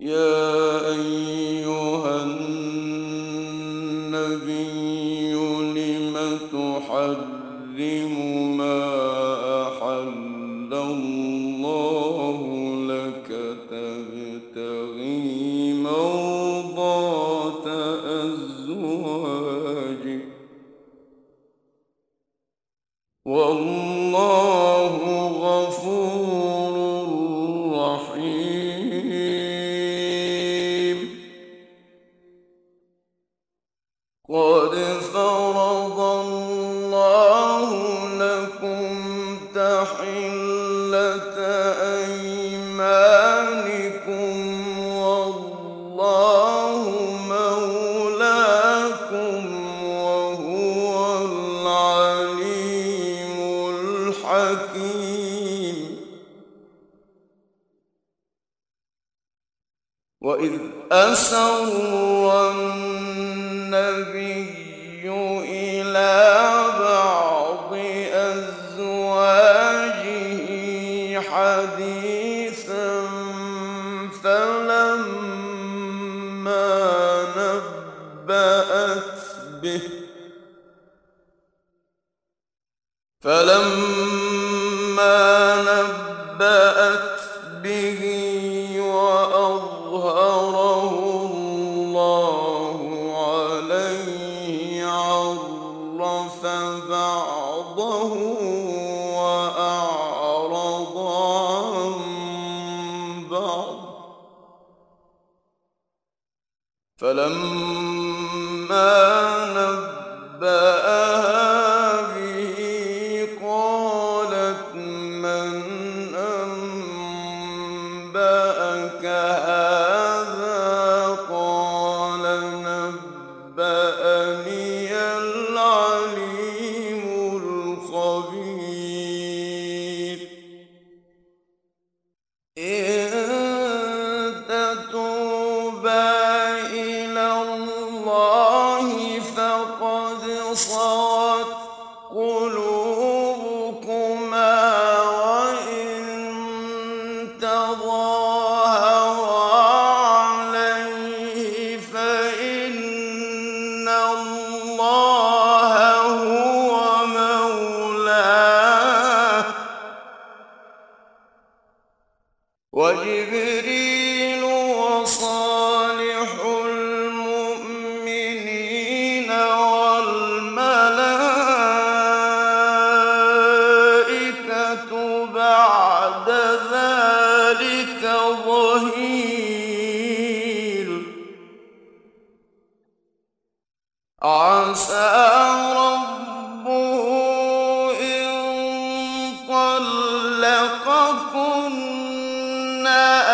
يا أيها النبي لم تحرم ما أحل الله لك تبتغي مرضات أزواجك والله غفور رحيم. قد فرض الله لكم تحلة أيمانكم والله مولاكم وهو العليم الحكيم. وإذ أسر النبي إلى بعض أزواجه حديثا فلما نبأت به وأظهره الله عليه عرف بعضه وأعرض عن بعض. فلما نبأها به قالت من أنبأك هذا قال نبأني العليم الخبير. إن تتوبا إلى الله فقد صغت قلوبكما وإن تظاهرا عليه فإن الله هو مولاه وجبريل وصالح المؤمنين والملائكة بعد ذلك ظهير. عسى ربه إن طلقكن